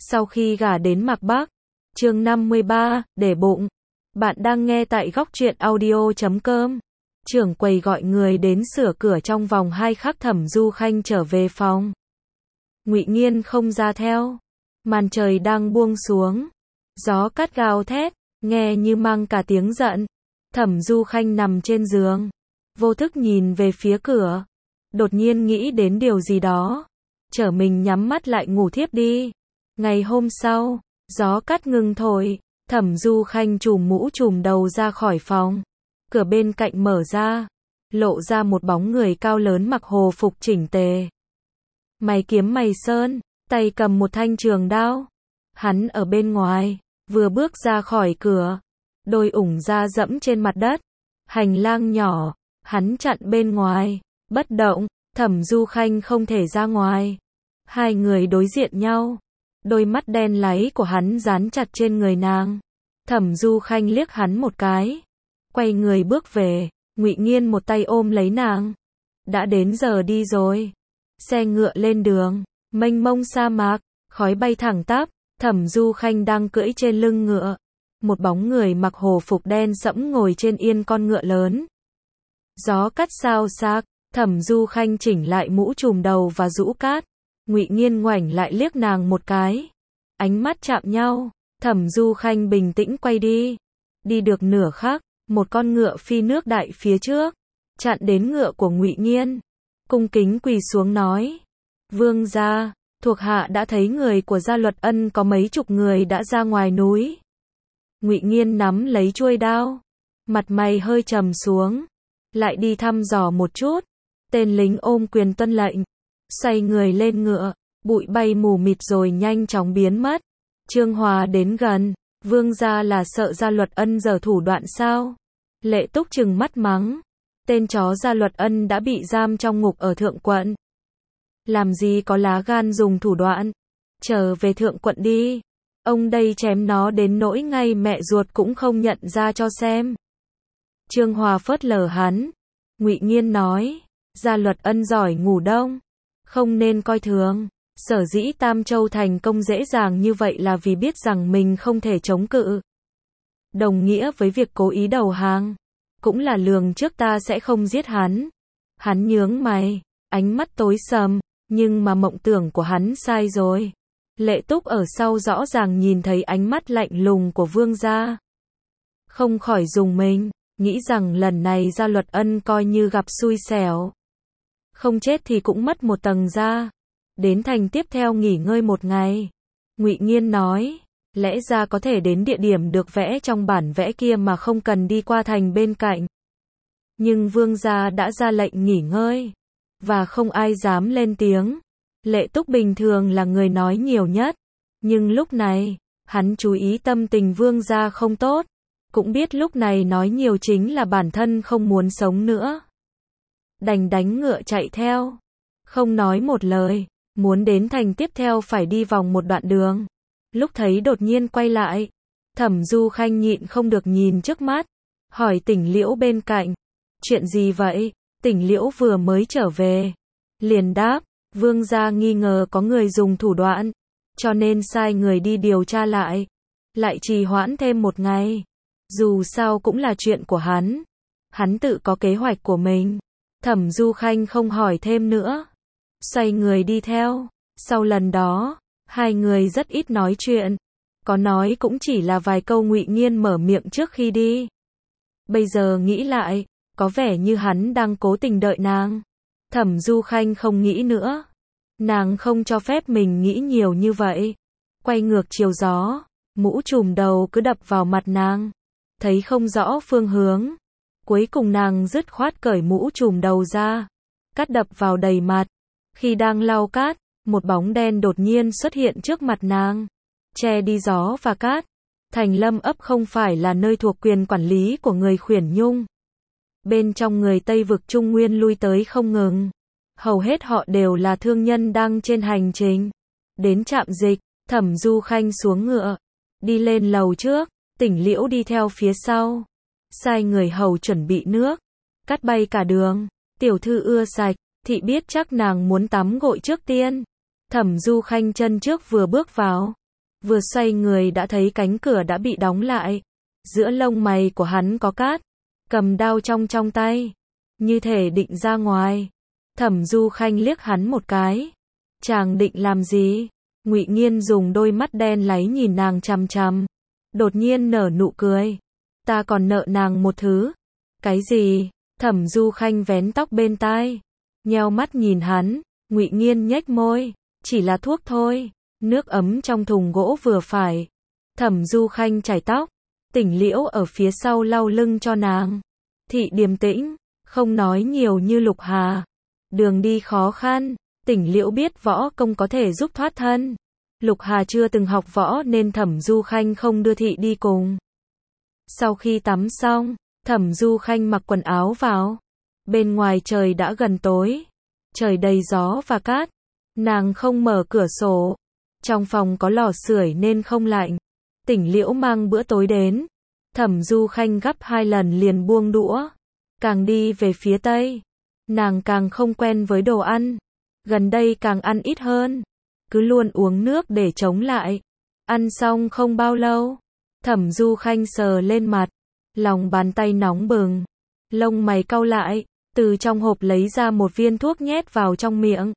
Sau khi gả đến Mạc Bắc. Chương 53, để bụng. Bạn đang nghe tại góc truyện audio.com. Trưởng quầy gọi người đến sửa cửa trong vòng 2 khắc. Thẩm Du Khanh trở về phòng. Ngụy Nghiên không ra theo. Màn trời đang buông xuống. Gió cát gào thét, nghe như mang cả tiếng giận. Thẩm Du Khanh nằm trên giường, vô thức nhìn về phía cửa. Đột nhiên nghĩ đến điều gì đó, trở mình nhắm mắt lại ngủ thiếp đi. Ngày hôm sau, gió cát ngừng thổi, Thẩm Du Khanh trùm mũ trùm đầu ra khỏi phòng. Cửa bên cạnh mở ra, lộ ra một bóng người cao lớn mặc hồ phục chỉnh tề. Mày kiếm mày sơn, tay cầm một thanh trường đao. Hắn ở bên ngoài, vừa bước ra khỏi cửa, đôi ủng da dẫm trên mặt đất. Hành lang nhỏ, hắn chặn bên ngoài, bất động. Thẩm Du Khanh không thể ra ngoài. Hai người đối diện nhau, đôi mắt đen láy của hắn dán chặt trên người nàng. Thẩm Du Khanh liếc hắn một cái, quay người bước về. Ngụy Nghiên một tay ôm lấy nàng. Đã đến giờ đi rồi. Xe ngựa lên đường, mênh mông sa mạc, khói bay thẳng tắp. Thẩm Du Khanh đang cưỡi trên lưng ngựa. Một bóng người mặc hồ phục đen sẫm ngồi trên yên con ngựa lớn. Gió cắt xao xạc, Thẩm Du Khanh chỉnh lại mũ trùm đầu và rũ cát. Ngụy Nghiên ngoảnh lại liếc nàng một cái. Ánh mắt chạm nhau, Thẩm Du Khanh bình tĩnh quay đi. Đi được nửa khắc, một con ngựa phi nước đại phía trước, chặn đến ngựa của Ngụy Nghiên. Cung kính quỳ xuống nói: "Vương gia, thuộc hạ đã thấy người của Gia Luật Ân có mấy chục người đã ra ngoài núi." Ngụy Nghiên nắm lấy chuôi đao, mặt mày hơi trầm xuống, lại đi thăm dò một chút. Tên lính ôm quyền tuân lệnh, xoay người lên ngựa, bụi bay mù mịt rồi nhanh chóng biến mất. Trương Hòa đến gần: "Vương gia là sợ Gia Luật Ân giở thủ đoạn sao?" Lệ Túc trừng mắt mắng: "Tên chó Gia Luật Ân đã bị giam trong ngục ở Thượng Quận, làm gì có lá gan dùng thủ đoạn, trở về Thượng Quận đi. Ông đây chém nó đến nỗi ngay mẹ ruột cũng không nhận ra cho xem." Trương Hòa phớt lờ hắn. Ngụy Nghiên nói: "Gia Luật Ân giỏi ngủ đông, không nên coi thường. Sở dĩ Tam Châu thành công dễ dàng như vậy là vì biết rằng mình không thể chống cự, đồng nghĩa với việc cố ý đầu hàng. Cũng là lường trước ta sẽ không giết hắn." Hắn nhướng mày, ánh mắt tối sầm, nhưng mà mộng tưởng của hắn sai rồi. Lệ Túc ở sau rõ ràng nhìn thấy ánh mắt lạnh lùng của vương gia, không khỏi rùng mình, nghĩ rằng lần này Gia Luật Ân coi như gặp xui xẻo. Không chết thì cũng mất một tầng da. Đến thành tiếp theo nghỉ ngơi một ngày. Ngụy Nghiên nói: "Lẽ ra có thể đến địa điểm được vẽ trong bản vẽ kia mà không cần đi qua thành bên cạnh. Nhưng vương gia đã ra lệnh nghỉ ngơi, và không ai dám lên tiếng." Lệ Túc bình thường là người nói nhiều nhất, nhưng lúc này, hắn chú ý tâm tình vương gia không tốt, cũng biết lúc này nói nhiều chính là bản thân không muốn sống nữa. Đành đánh ngựa chạy theo, không nói một lời. Muốn đến thành tiếp theo phải đi vòng một đoạn đường. Lúc thấy đột nhiên quay lại, Thẩm Du Khanh nhịn không được nhìn trước mắt, hỏi Tỉnh Liễu bên cạnh: "Chuyện gì vậy?" Tỉnh Liễu vừa mới trở về, liền đáp: "Vương gia nghi ngờ có người dùng thủ đoạn, cho nên sai người đi điều tra lại trì hoãn thêm một ngày. Dù sao cũng là chuyện của hắn tự có kế hoạch của mình." Thẩm Du Khanh không hỏi thêm nữa, xoay người đi theo. Sau lần đó, hai người rất ít nói chuyện, có nói cũng chỉ là vài câu. Ngụy Nghiên mở miệng trước khi đi. Bây giờ nghĩ lại, có vẻ như hắn đang cố tình đợi nàng. Thẩm Du Khanh không nghĩ nữa, nàng không cho phép mình nghĩ nhiều như vậy. Quay ngược chiều gió, mũ trùm đầu cứ đập vào mặt nàng, thấy không rõ phương hướng. Cuối cùng nàng dứt khoát cởi mũ trùm đầu ra, cát đập vào đầy mặt. Khi đang lau cát, một bóng đen đột nhiên xuất hiện trước mặt nàng, che đi gió và cát. Thành Lâm ấp không phải là nơi thuộc quyền quản lý của người Khuyển Nhung. Bên trong người Tây vực Trung Nguyên lui tới không ngừng. Hầu hết họ đều là thương nhân đang trên hành trình đến trạm dịch. Thẩm Du Khanh xuống ngựa, đi lên lầu trước, Tỉnh Liễu đi theo phía sau, sai người hầu chuẩn bị nước, cát bay cả đường. "Tiểu thư ưa sạch, thị biết chắc nàng muốn tắm gội trước tiên." Thẩm Du Khanh chân trước vừa bước vào, Vừa xoay người đã thấy cánh cửa đã bị đóng lại. Giữa lông mày của hắn có cát, cầm đao trong tay, như thể định ra ngoài. Thẩm Du Khanh liếc hắn một cái. Chàng định làm gì? Ngụy Nghiên dùng đôi mắt đen láy nhìn nàng chằm chằm, đột nhiên nở nụ cười. Ta còn nợ nàng một thứ. Cái gì? Thẩm Du Khanh vén tóc bên tai, nheo mắt nhìn hắn. Ngụy Nghiên nhếch môi, chỉ là thuốc thôi, nước ấm trong thùng gỗ vừa phải. Thẩm Du Khanh chải tóc, Tỉnh Liễu ở phía sau lau lưng cho nàng. Thị điềm tĩnh, không nói nhiều như Lục Hà. Đường đi khó khăn, Tỉnh Liễu biết võ công có thể giúp thoát thân. Lục Hà chưa từng học võ nên Thẩm Du Khanh không đưa thị đi cùng. Sau khi tắm xong, Thẩm Du Khanh mặc quần áo vào. Bên ngoài trời đã gần tối, trời đầy gió và cát. Nàng không mở cửa sổ. Trong phòng có lò sưởi nên không lạnh. Tỉnh Liễu mang bữa tối đến. Thẩm Du Khanh gắp 2 lần liền buông đũa. Càng đi về phía tây, nàng càng không quen với đồ ăn. Gần đây càng ăn ít hơn, cứ luôn uống nước để chống lại. Ăn xong không bao lâu, Thẩm Du Khanh sờ lên mặt, lòng bàn tay nóng bừng, lông mày cau lại, từ trong hộp lấy ra một viên thuốc nhét vào trong miệng.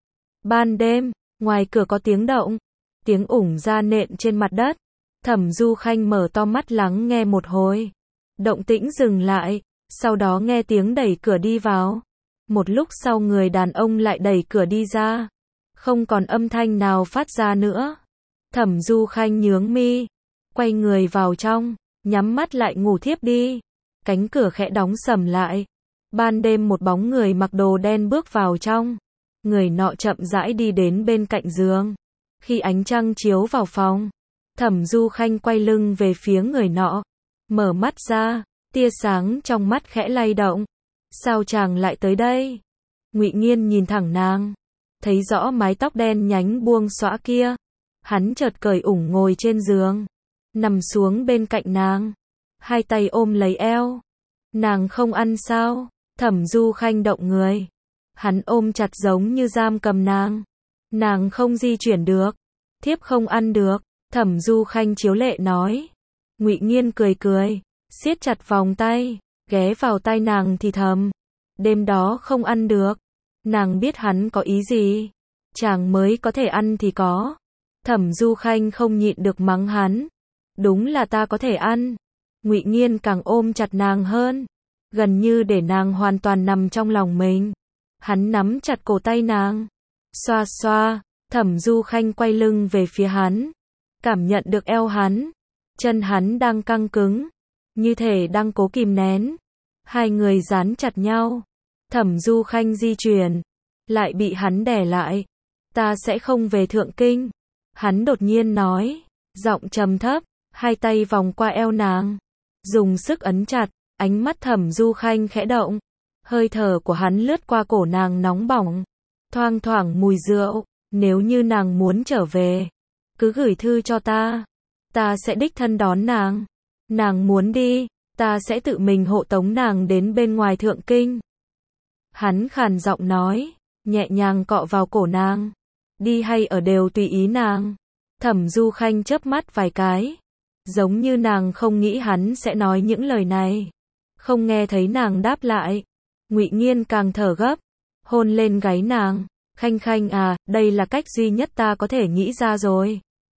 Ban đêm, ngoài cửa có tiếng động, tiếng ủng da nện trên mặt đất. Thẩm Du Khanh mở to mắt lắng nghe một hồi. Động tĩnh dừng lại, sau đó nghe tiếng đẩy cửa đi vào. Một lúc sau người đàn ông lại đẩy cửa đi ra. Không còn âm thanh nào phát ra nữa. Thẩm Du Khanh nhướng mi, quay người vào trong, nhắm mắt lại ngủ thiếp đi. Cánh cửa khẽ đóng sầm lại. Ban đêm một bóng người mặc đồ đen bước vào trong. Người nọ chậm rãi đi đến bên cạnh giường. Khi ánh trăng chiếu vào phòng, Thẩm Du Khanh quay lưng về phía người nọ, mở mắt ra, tia sáng trong mắt khẽ lay động. Sao chàng lại tới đây? Ngụy Nghiên nhìn thẳng nàng, thấy rõ mái tóc đen nhánh buông xõa kia. Hắn chợt cởi ủng ngồi trên giường, nằm xuống bên cạnh nàng, hai tay ôm lấy eo. Nàng không ăn sao? Thẩm Du Khanh động người. Hắn ôm chặt giống như giam cầm nàng. Nàng không di chuyển được, thiếp không ăn được. Thẩm Du Khanh chiếu lệ nói. Ngụy Nghiên cười cười, siết chặt vòng tay, ghé vào tai nàng thì thầm. Đêm đó không ăn được. Nàng biết hắn có ý gì. Chàng mới có thể ăn thì có. Thẩm Du Khanh không nhịn được mắng hắn. Đúng là ta có thể ăn. Ngụy Nghiên càng ôm chặt nàng hơn, gần như để nàng hoàn toàn nằm trong lòng mình. Hắn nắm chặt cổ tay nàng, xoa xoa. Thẩm Du Khanh quay lưng về phía hắn, cảm nhận được eo hắn, chân hắn đang căng cứng, như thể đang cố kìm nén. Hai người dán chặt nhau. Thẩm Du Khanh di chuyển, lại bị hắn đè lại. Ta sẽ không về Thượng Kinh. Hắn đột nhiên nói, giọng trầm thấp, hai tay vòng qua eo nàng, dùng sức ấn chặt. Ánh mắt Thẩm Du Khanh khẽ động, hơi thở của hắn lướt qua cổ nàng nóng bỏng, thoang thoảng mùi rượu. Nếu như nàng muốn trở về, cứ gửi thư cho ta sẽ đích thân đón nàng. Nàng muốn đi, ta sẽ tự mình hộ tống nàng đến bên ngoài Thượng Kinh. Hắn khàn giọng nói, nhẹ nhàng cọ vào cổ nàng. Đi hay ở đều tùy ý nàng. Thẩm Du Khanh chớp mắt vài cái, giống như nàng không nghĩ hắn sẽ nói những lời này. Không nghe thấy nàng đáp lại, Ngụy Nghiên càng thở gấp, hôn lên gáy nàng. Khanh Khanh à, đây là cách duy nhất ta có thể nghĩ ra rồi.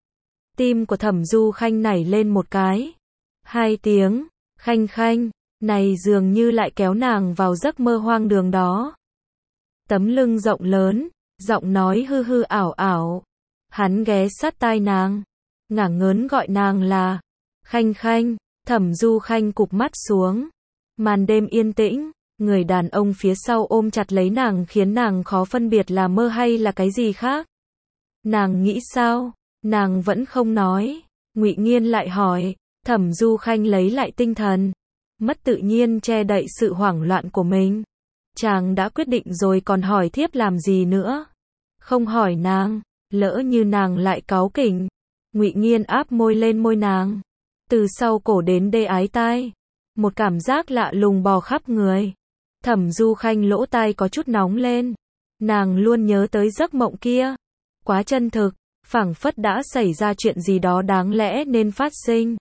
Tim của Thẩm Du Khanh nảy lên một cái. 2 tiếng, Khanh Khanh, này dường như lại kéo nàng vào giấc mơ hoang đường đó. Tấm lưng rộng lớn, giọng nói hư hư ảo ảo. Hắn ghé sát tai nàng, ngả ngớn gọi nàng là Khanh Khanh. Thẩm Du Khanh cụp mắt xuống. Màn đêm yên tĩnh. Người đàn ông phía sau ôm chặt lấy nàng khiến nàng khó phân biệt là mơ hay là cái gì khác. Nàng nghĩ sao? Nàng vẫn không nói. Ngụy Nghiên lại hỏi. Thẩm Du Khanh lấy lại tinh thần, mất tự nhiên che đậy sự hoảng loạn của mình. Chàng đã quyết định rồi còn hỏi thiếp làm gì nữa? Không hỏi nàng, lỡ như nàng lại cáu kỉnh. Ngụy Nghiên áp môi lên môi nàng, từ sau cổ đến đê ái tai. Một cảm giác lạ lùng bò khắp người. Thẩm Du Khanh lỗ tai có chút nóng lên. Nàng luôn nhớ tới giấc mộng kia, quá chân thực, phảng phất đã xảy ra chuyện gì đó đáng lẽ nên phát sinh.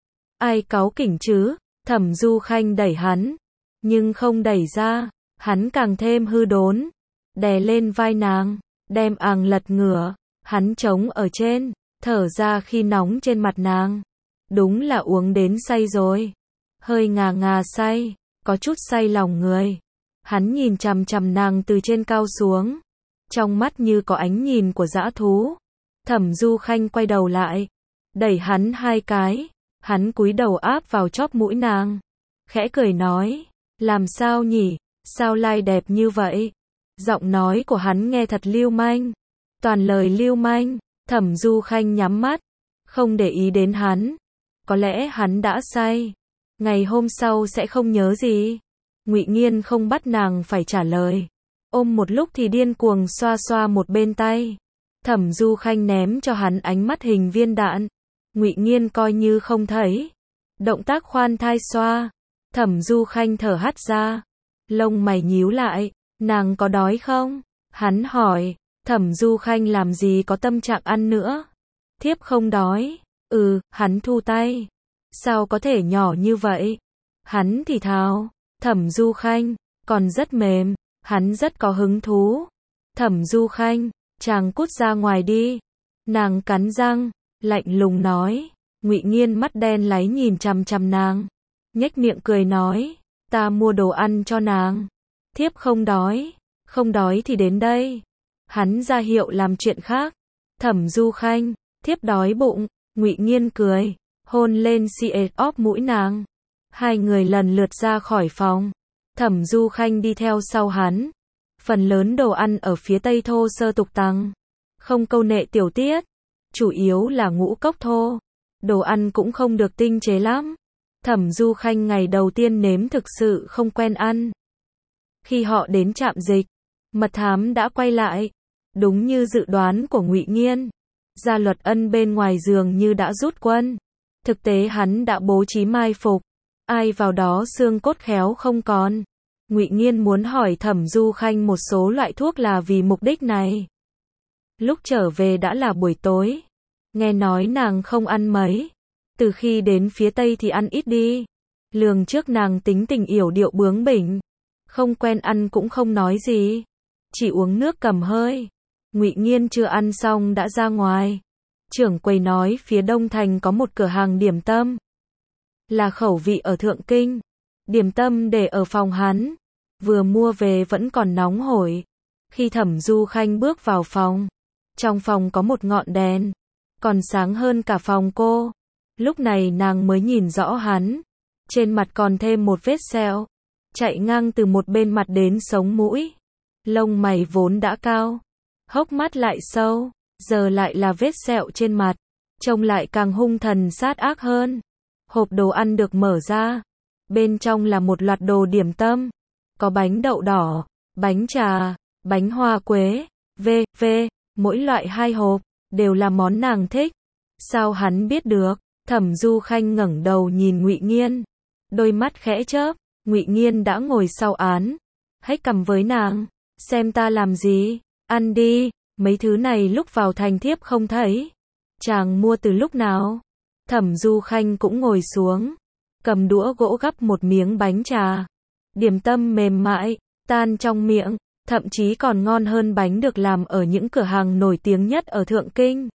Ai cáu kỉnh chứ? Thẩm Du Khanh đẩy hắn, nhưng không đẩy ra, hắn càng thêm hư đốn, đè lên vai nàng, đem lật ngửa, hắn chống ở trên, thở ra khi nóng trên mặt nàng. Đúng là uống đến say rồi, hơi ngà ngà say, có chút say lòng người. Hắn nhìn chằm chằm nàng từ trên cao xuống, trong mắt như có ánh nhìn của dã thú. Thẩm Du Khanh quay đầu lại, đẩy hắn 2 cái, hắn cúi đầu áp vào chóp mũi nàng, khẽ cười nói, làm sao nhỉ, sao lai đẹp như vậy? Giọng nói của hắn nghe thật lưu manh, toàn lời lưu manh. Thẩm Du Khanh nhắm mắt, không để ý đến hắn. Có lẽ hắn đã say, ngày hôm sau sẽ không nhớ gì. Ngụy Nghiên không bắt nàng phải trả lời, ôm một lúc thì điên cuồng xoa xoa một bên tay. Thẩm Du Khanh ném cho hắn ánh mắt hình viên đạn. Ngụy Nghiên coi như không thấy, động tác khoan thai xoa. Thẩm Du Khanh thở hắt ra, lông mày nhíu lại, nàng có đói không? Hắn hỏi. Thẩm Du Khanh làm gì có tâm trạng ăn nữa. Thiếp không đói. Hắn thu tay. Sao có thể nhỏ như vậy? Hắn thì thào. Thẩm Du Khanh, còn rất mềm, hắn rất có hứng thú. Thẩm Du Khanh, chàng cút ra ngoài đi. Nàng cắn răng, lạnh lùng nói. Ngụy Nghiên mắt đen láy nhìn chằm chằm nàng, nhếch miệng cười nói, ta mua đồ ăn cho nàng. Thiếp không đói, không đói thì đến đây. Hắn ra hiệu làm chuyện khác. Thẩm Du Khanh, thiếp đói bụng. Ngụy Nghiên cười, hôn lên xì óp mũi nàng. Hai người lần lượt ra khỏi phòng. Thẩm Du Khanh đi theo sau hắn. Phần lớn đồ ăn ở phía Tây thô sơ tục tằng, không câu nệ tiểu tiết, chủ yếu là ngũ cốc thô. Đồ ăn cũng không được tinh chế lắm. Thẩm Du Khanh ngày đầu tiên nếm thực sự không quen ăn. Khi họ đến trạm dịch, mật thám đã quay lại. Đúng như dự đoán của Ngụy Nghiên, Gia Luật Ân bên ngoài giường như đã rút quân. Thực tế hắn đã bố trí mai phục, ai vào đó xương cốt khéo không còn. Ngụy Nghiên muốn hỏi Thẩm Du Khanh một số loại thuốc là vì mục đích này. Lúc trở về đã là buổi tối, nghe nói nàng không ăn mấy, từ khi đến phía Tây thì ăn ít đi. Lường trước nàng tính tình yểu điệu bướng bỉnh, không quen ăn cũng không nói gì, chỉ uống nước cầm hơi. Ngụy Nghiên chưa ăn xong đã ra ngoài. Trưởng quầy nói phía Đông Thành có một cửa hàng điểm tâm, là khẩu vị ở Thượng Kinh. Điểm tâm để ở phòng hắn, vừa mua về vẫn còn nóng hổi. Khi Thẩm Du Khanh bước vào phòng, trong phòng có một ngọn đèn, còn sáng hơn cả phòng cô. Lúc này nàng mới nhìn rõ hắn, trên mặt còn thêm một vết sẹo, chạy ngang từ một bên mặt đến sống mũi. Lông mày vốn đã cao, hốc mắt lại sâu, giờ lại là vết sẹo trên mặt, trông lại càng hung thần sát ác hơn. Hộp đồ ăn được mở ra, bên trong là một loạt đồ điểm tâm, có bánh đậu đỏ, bánh trà, bánh hoa quế, v.v. Mỗi loại 2 hộp, đều là món nàng thích. Sao hắn biết được? Thẩm Du Khanh ngẩng đầu nhìn Ngụy Nghiên, đôi mắt khẽ chớp. Ngụy Nghiên đã ngồi sau án, hếch cằm với nàng, xem ta làm gì, ăn đi, mấy thứ này lúc vào thành thiếp không thấy. Chàng mua từ lúc nào? Thẩm Du Khanh cũng ngồi xuống, cầm đũa gỗ gắp một miếng bánh trà. Điểm tâm mềm mại, tan trong miệng, thậm chí còn ngon hơn bánh được làm ở những cửa hàng nổi tiếng nhất ở Thượng Kinh.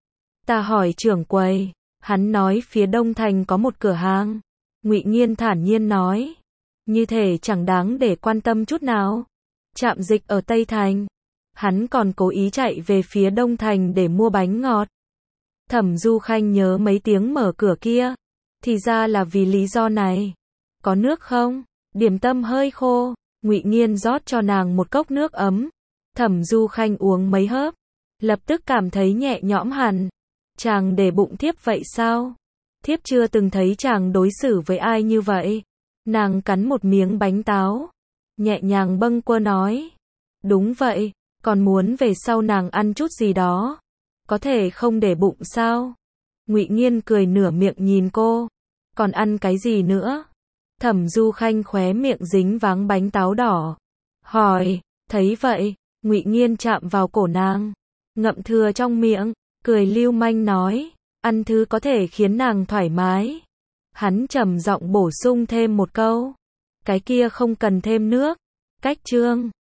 Ta hỏi trưởng quầy, hắn nói phía Đông Thành có một cửa hàng. Ngụy Nghiên thản nhiên nói, như thể chẳng đáng để quan tâm chút nào. Trạm dịch ở Tây Thành, hắn còn cố ý chạy về phía Đông Thành để mua bánh ngọt. Thẩm Du Khanh nhớ mấy tiếng mở cửa kia, thì ra là vì lý do này. Có nước không? Điểm tâm hơi khô. Ngụy Nghiên rót cho nàng một cốc nước ấm. Thẩm Du Khanh uống mấy hớp, lập tức cảm thấy nhẹ nhõm hẳn. Chàng để bụng thiếp vậy sao? Thiếp chưa từng thấy chàng đối xử với ai như vậy. Nàng cắn một miếng bánh táo, nhẹ nhàng bâng quơ nói. Đúng vậy, còn muốn về sau nàng ăn chút gì đó. Có thể không để bụng sao? Ngụy Nghiên cười nửa miệng nhìn cô. Còn ăn cái gì nữa? Thẩm Du Khanh khóe miệng dính váng bánh táo đỏ, hỏi. Thấy vậy, Ngụy Nghiên chạm vào cổ nàng, ngậm thưa trong miệng. cười lưu manh nói, ăn thứ có thể khiến nàng thoải mái. Hắn trầm giọng bổ sung thêm một câu, cái kia không cần thêm nước. Cách chương